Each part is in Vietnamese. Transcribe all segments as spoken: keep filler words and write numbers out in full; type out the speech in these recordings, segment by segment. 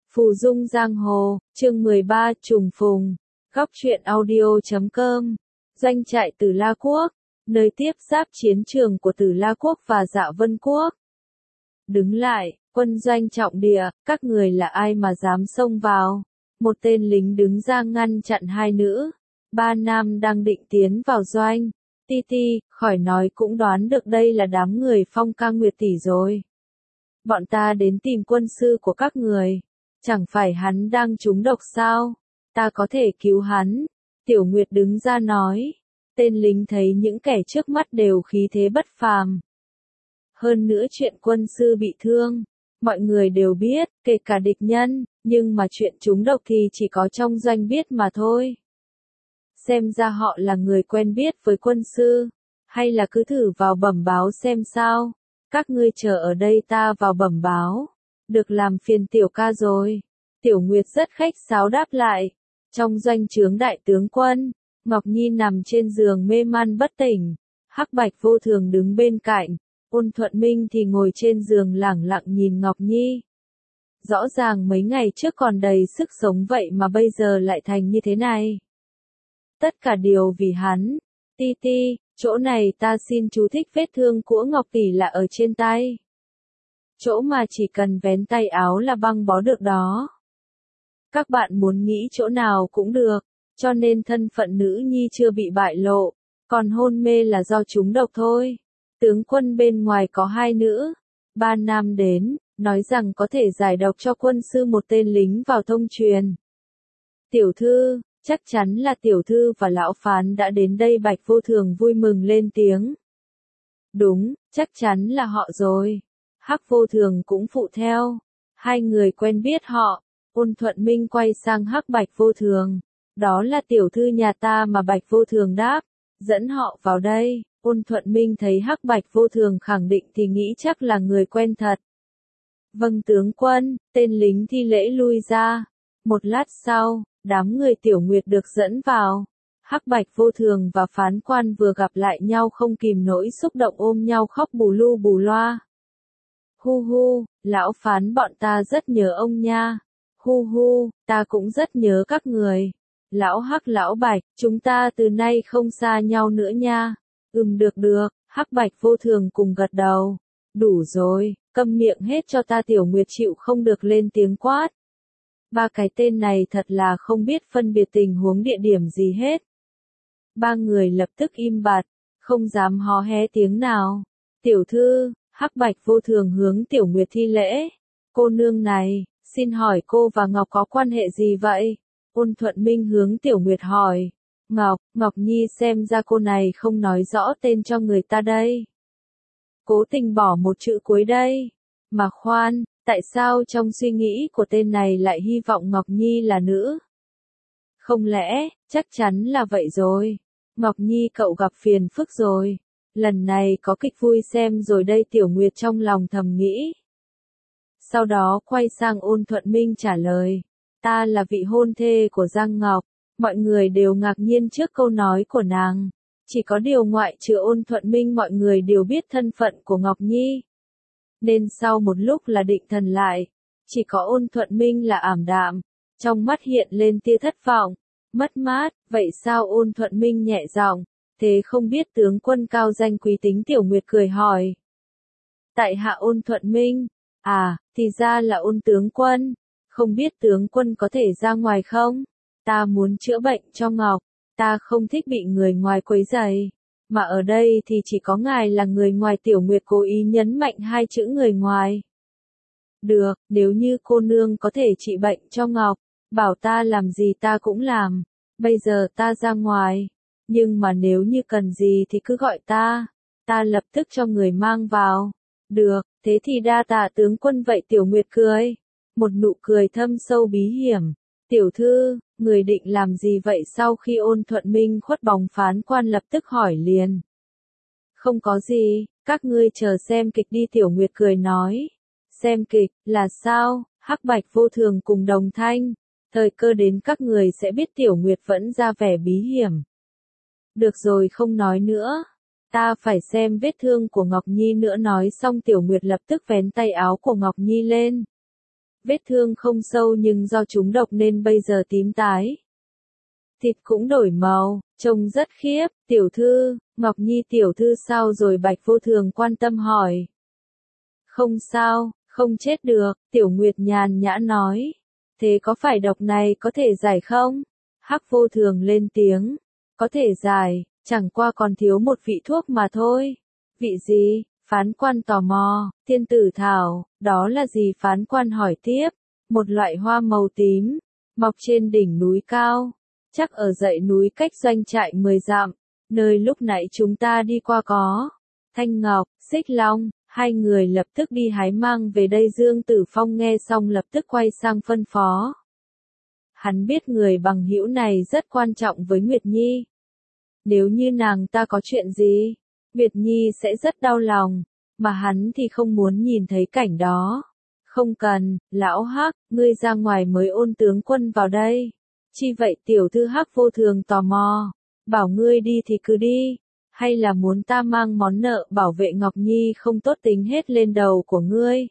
Phù Dung Giang Hồ, chương mười ba, Trùng Phùng, góc truyện audio chấm com, doanh trại Tử La Quốc, nơi tiếp giáp chiến trường của Tử La Quốc và Dạ Vân Quốc. Đứng lại, quân doanh trọng địa, các người là ai mà dám xông vào? Một tên lính đứng ra ngăn chặn hai nữ, ba nam đang định tiến vào doanh. Ti Ti, khỏi nói cũng đoán được đây là đám người Phong Ca Nguyệt tỷ rồi. Bọn ta đến tìm quân sư của các người. Chẳng phải hắn đang trúng độc sao? Ta có thể cứu hắn. Tiểu Nguyệt đứng ra nói. Tên lính thấy những kẻ trước mắt đều khí thế bất phàm. Hơn nữa chuyện quân sư bị thương, mọi người đều biết, kể cả địch nhân, nhưng mà chuyện trúng độc thì chỉ có trong doanh biết mà thôi. Xem ra họ là người quen biết với quân sư, hay là cứ thử vào bẩm báo xem sao. Các ngươi chờ ở đây ta vào bẩm báo. Được làm phiền tiểu ca rồi. Tiểu Nguyệt rất khách sáo đáp lại. Trong doanh trướng đại tướng quân, Ngọc Nhi nằm trên giường mê man bất tỉnh. Hắc Bạch Vô Thường đứng bên cạnh. Ôn Thuận Minh thì ngồi trên giường lẳng lặng nhìn Ngọc Nhi. Rõ ràng mấy ngày trước còn đầy sức sống vậy mà bây giờ lại thành như thế này. Tất cả đều vì hắn. Ti Ti, chỗ này ta xin chú thích vết thương của Ngọc tỷ là ở trên tay. Chỗ mà chỉ cần vén tay áo là băng bó được đó. Các bạn muốn nghĩ chỗ nào cũng được, cho nên thân phận nữ nhi chưa bị bại lộ, còn hôn mê là do trúng độc thôi. Tướng quân bên ngoài có hai nữ, ba nam đến, nói rằng có thể giải độc cho quân sư một tên lính vào thông truyền. Tiểu thư, chắc chắn là tiểu thư và lão phán đã đến đây. Bạch Vô Thường vui mừng lên tiếng. Đúng, chắc chắn là họ rồi. Hắc Vô Thường cũng phụ theo. Hai người quen biết họ. Ôn Thuận Minh quay sang Hắc Bạch Vô Thường. Đó là tiểu thư nhà ta mà. Bạch Vô Thường đáp. Dẫn họ vào đây. Ôn Thuận Minh thấy Hắc Bạch Vô Thường khẳng định thì nghĩ chắc là người quen thật. Vâng tướng quân, tên lính thi lễ lui ra. Một lát sau, đám người Tiểu Nguyệt được dẫn vào. Hắc Bạch Vô Thường và phán quan vừa gặp lại nhau không kìm nổi xúc động ôm nhau khóc bù lu bù loa. Hu hu, lão phán bọn ta rất nhớ ông nha. Hu hu, ta cũng rất nhớ các người. Lão Hắc lão Bạch, chúng ta từ nay không xa nhau nữa nha. Ừm được được, Hắc Bạch Vô Thường cùng gật đầu. Đủ rồi, câm miệng hết cho ta. Tiểu Nguyệt chịu không được lên tiếng quát. Ba cái tên này thật là không biết phân biệt tình huống địa điểm gì hết. Ba người lập tức im bặt, không dám hó hé tiếng nào. Tiểu thư, Hắc Bạch Vô Thường hướng Tiểu Nguyệt thi lễ. Cô nương này, xin hỏi cô và Ngọc có quan hệ gì vậy? Ôn Thuận Minh hướng Tiểu Nguyệt hỏi. Ngọc, Ngọc Nhi xem ra cô này không nói rõ tên cho người ta đây. Cố tình bỏ một chữ cuối đây. Mà khoan, tại sao trong suy nghĩ của tên này lại hy vọng Ngọc Nhi là nữ? Không lẽ, chắc chắn là vậy rồi. Ngọc Nhi cậu gặp phiền phức rồi. Lần này có kịch vui xem rồi đây. Tiểu Nguyệt trong lòng thầm nghĩ. Sau đó quay sang Ôn Thuận Minh trả lời. Ta là vị hôn thê của Giang Ngọc. Mọi người đều ngạc nhiên trước câu nói của nàng. Chỉ có điều ngoại trừ Ôn Thuận Minh mọi người đều biết thân phận của Ngọc Nhi. Nên sau một lúc là định thần lại. Chỉ có Ôn Thuận Minh là ảm đạm. Trong mắt hiện lên tia thất vọng. Mất mát, vậy sao? Ôn Thuận Minh nhẹ giọng. Thế không biết tướng quân cao danh quý tính. Tiểu Nguyệt cười hỏi. Tại hạ Ôn Thuận Minh. À, thì ra là Ôn tướng quân. Không biết tướng quân có thể ra ngoài không? Ta muốn chữa bệnh cho Ngọc. Ta không thích bị người ngoài quấy rầy. Mà ở đây thì chỉ có ngài là người ngoài. Tiểu Nguyệt cố ý nhấn mạnh hai chữ người ngoài. Được, nếu như cô nương có thể trị bệnh cho Ngọc, bảo ta làm gì ta cũng làm. Bây giờ ta ra ngoài. Nhưng mà nếu như cần gì thì cứ gọi ta. Ta lập tức cho người mang vào. Được, thế thì đa tạ tướng quân vậy. Tiểu Nguyệt cười. Một nụ cười thâm sâu bí hiểm. Tiểu thư, người định làm gì vậy? Sau khi Ôn Thuận Minh khuất bóng phán quan lập tức hỏi liền. Không có gì, các ngươi chờ xem kịch đi. Tiểu Nguyệt cười nói. Xem kịch, là sao? Hắc Bạch Vô Thường cùng đồng thanh. Thời cơ đến các người sẽ biết. Tiểu Nguyệt vẫn ra vẻ bí hiểm. Được rồi không nói nữa. Ta phải xem vết thương của Ngọc Nhi nữa. Nói xong Tiểu Nguyệt lập tức vén tay áo của Ngọc Nhi lên. vết thương không sâu nhưng do trúng độc nên bây giờ tím tái. Thịt cũng đổi màu, trông rất khiếp, tiểu thư, Ngọc Nhi tiểu thư sao rồi Bạch Vô Thường quan tâm hỏi. Không sao, không chết được, Tiểu Nguyệt nhàn nhã nói. Thế có phải độc này có thể giải không? Hắc Vô Thường lên tiếng. Có thể giải, chẳng qua còn thiếu một vị thuốc mà thôi. Vị gì? Phán quan tò mò, thiên tử thảo, đó là gì? Phán quan hỏi tiếp. Một loại hoa màu tím, mọc trên đỉnh núi cao. Chắc ở dãy núi cách doanh trại mười dặm, nơi lúc nãy chúng ta đi qua có. Thanh Ngọc, Xích Long, hai người lập tức đi hái mang về đây. Dương Tử Phong nghe xong lập tức quay sang phân phó. Hắn biết người bằng hữu này rất quan trọng với Nguyệt Nhi. Nếu như nàng ta có chuyện gì, Nguyệt Nhi sẽ rất đau lòng, mà hắn thì không muốn nhìn thấy cảnh đó. Không cần, lão Hắc, ngươi ra ngoài mới ôn tướng quân vào đây. Chi vậy? Tiểu thư Hắc Vô Thường tò mò. Bảo ngươi đi thì cứ đi. Hay là muốn ta mang món nợ bảo vệ Ngọc Nhi không tốt tính hết lên đầu của ngươi?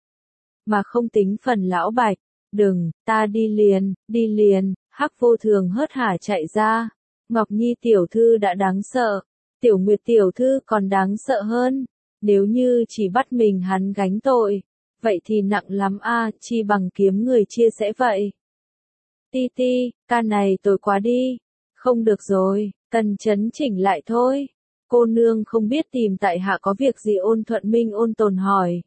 Mà không tính phần lão Bạch. Đừng, ta đi liền, đi liền. Hắc Vô Thường hớt hả chạy ra. Ngọc Nhi tiểu thư đã đáng sợ. Tiểu Nguyệt tiểu thư còn đáng sợ hơn. Nếu như chỉ bắt mình hắn gánh tội, vậy thì nặng lắm a, chi bằng kiếm người chia sẻ vậy. Ti ti, ca này tội quá đi. Không được rồi, cần chấn chỉnh lại thôi. Cô nương không biết tìm tại hạ có việc gì? Ôn Thuận Minh ôn tồn hỏi.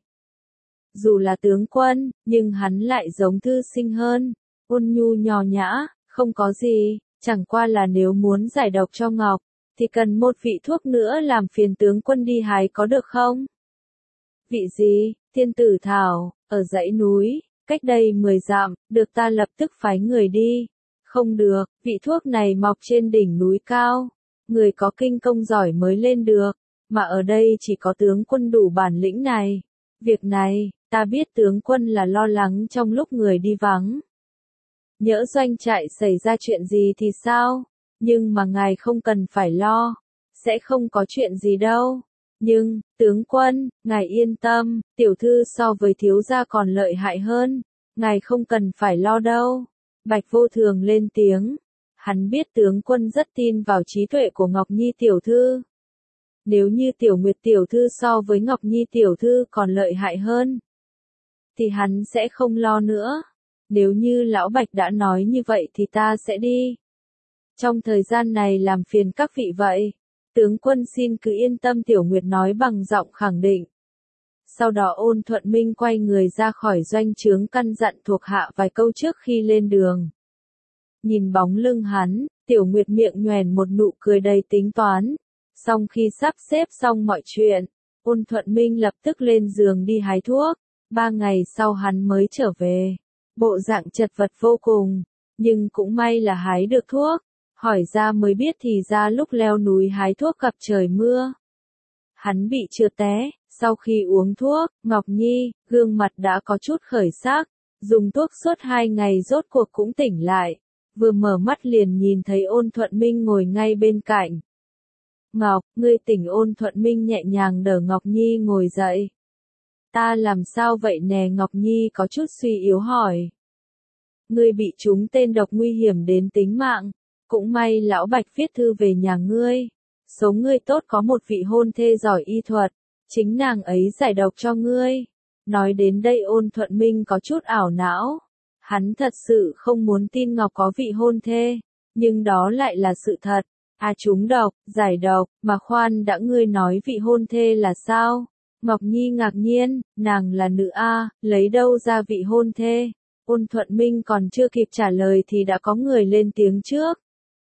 Dù là tướng quân, nhưng hắn lại giống thư sinh hơn. Ôn nhu nhỏ nhã, không có gì, chẳng qua là nếu muốn giải độc cho Ngọc, thì cần một vị thuốc nữa, làm phiền tướng quân đi hái có được không? Vị gì? Thiên tử thảo, ở dãy núi, cách đây mười dặm, được ta lập tức phái người đi. Không được, vị thuốc này mọc trên đỉnh núi cao, người có kinh công giỏi mới lên được, mà ở đây chỉ có tướng quân đủ bản lĩnh này. Việc này, ta biết tướng quân là lo lắng trong lúc người đi vắng. Nhỡ doanh trại xảy ra chuyện gì thì sao? Nhưng mà ngài không cần phải lo, sẽ không có chuyện gì đâu. Nhưng, tướng quân, ngài yên tâm, tiểu thư so với thiếu gia còn lợi hại hơn, ngài không cần phải lo đâu. Bạch Vô Thường lên tiếng, hắn biết tướng quân rất tin vào trí tuệ của Ngọc Nhi tiểu thư. Nếu như Tiểu Nguyệt tiểu thư so với Ngọc Nhi tiểu thư còn lợi hại hơn, thì hắn sẽ không lo nữa. Nếu như lão Bạch đã nói như vậy thì ta sẽ đi. Trong thời gian này làm phiền các vị vậy. Tướng quân xin cứ yên tâm, Tiểu Nguyệt nói bằng giọng khẳng định. Sau đó Ôn Thuận Minh quay người ra khỏi doanh trướng, căn dặn thuộc hạ vài câu trước khi lên đường. Nhìn bóng lưng hắn, Tiểu Nguyệt miệng nhoẻn một nụ cười đầy tính toán. Sau khi sắp xếp xong mọi chuyện, Ôn Thuận Minh lập tức lên giường đi hái thuốc. Ba ngày sau hắn mới trở về. Bộ dạng chật vật vô cùng, nhưng cũng may là hái được thuốc. Hỏi ra mới biết thì ra lúc leo núi hái thuốc gặp trời mưa. Hắn bị trượt té, sau khi uống thuốc, Ngọc Nhi, gương mặt đã có chút khởi sắc. Dùng thuốc suốt hai ngày rốt cuộc cũng tỉnh lại. Vừa mở mắt liền nhìn thấy Ôn Thuận Minh ngồi ngay bên cạnh. Ngọc, ngươi tỉnh? Ôn Thuận Minh nhẹ nhàng đỡ Ngọc Nhi ngồi dậy. Ta làm sao vậy nè? Ngọc Nhi có chút suy yếu hỏi. Ngươi bị trúng tên độc nguy hiểm đến tính mạng. Cũng may lão Bạch viết thư về nhà ngươi. Số ngươi tốt, có một vị hôn thê giỏi y thuật. Chính nàng ấy giải độc cho ngươi. Nói đến đây Ôn Thuận Minh có chút ảo não. Hắn thật sự không muốn tin Ngọc có vị hôn thê. Nhưng đó lại là sự thật. À, trúng độc, giải độc, mà khoan đã, ngươi nói vị hôn thê là sao? Ngọc Nhi ngạc nhiên, nàng là nữ a, lấy đâu ra vị hôn thê? Ôn Thuận Minh còn chưa kịp trả lời thì đã có người lên tiếng trước.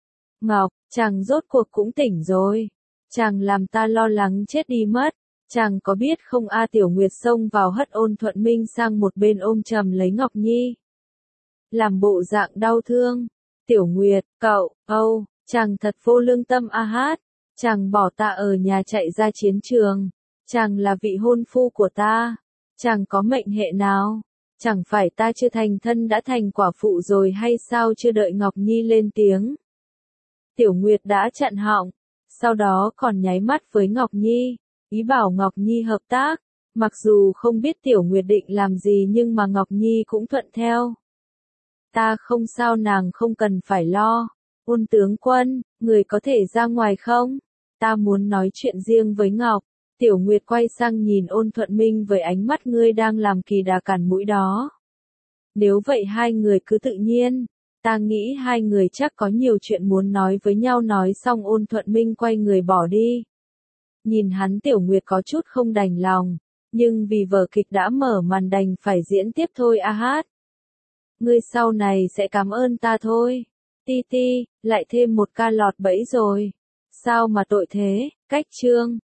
Ngọc, chàng rốt cuộc cũng tỉnh rồi. Chàng làm ta lo lắng chết đi mất. Chàng có biết không a? Tiểu Nguyệt xông vào hất Ôn Thuận Minh sang một bên, ôm chầm lấy Ngọc Nhi. Làm bộ dạng đau thương. Tiểu Nguyệt, cậu, âu, chàng thật vô lương tâm a hát. Chàng bỏ ta ở nhà chạy ra chiến trường. Chàng là vị hôn phu của ta. Chàng có mệnh hệ nào? Chẳng phải ta chưa thành thân đã thành quả phụ rồi hay sao? Chưa đợi Ngọc Nhi lên tiếng, Tiểu Nguyệt đã chặn họng, sau đó còn nháy mắt với Ngọc Nhi, ý bảo Ngọc Nhi hợp tác, Mặc dù không biết Tiểu Nguyệt định làm gì nhưng mà Ngọc Nhi cũng thuận theo. Ta không sao, nàng không cần phải lo. Ôn tướng quân, người có thể ra ngoài không? Ta muốn nói chuyện riêng với Ngọc. Tiểu Nguyệt quay sang nhìn Ôn Thuận Minh với ánh mắt ngươi đang làm kỳ đà cản mũi đó. Nếu vậy hai người cứ tự nhiên. Ta nghĩ hai người chắc có nhiều chuyện muốn nói với nhau. Nói xong Ôn Thuận Minh quay người bỏ đi. Nhìn hắn Tiểu Nguyệt có chút không đành lòng. Nhưng vì vở kịch đã mở màn đành phải diễn tiếp thôi a hát. Ngươi sau này sẽ cảm ơn ta thôi. Ti ti, lại thêm một ca lọt bẫy rồi. Sao mà tội thế, cách chương.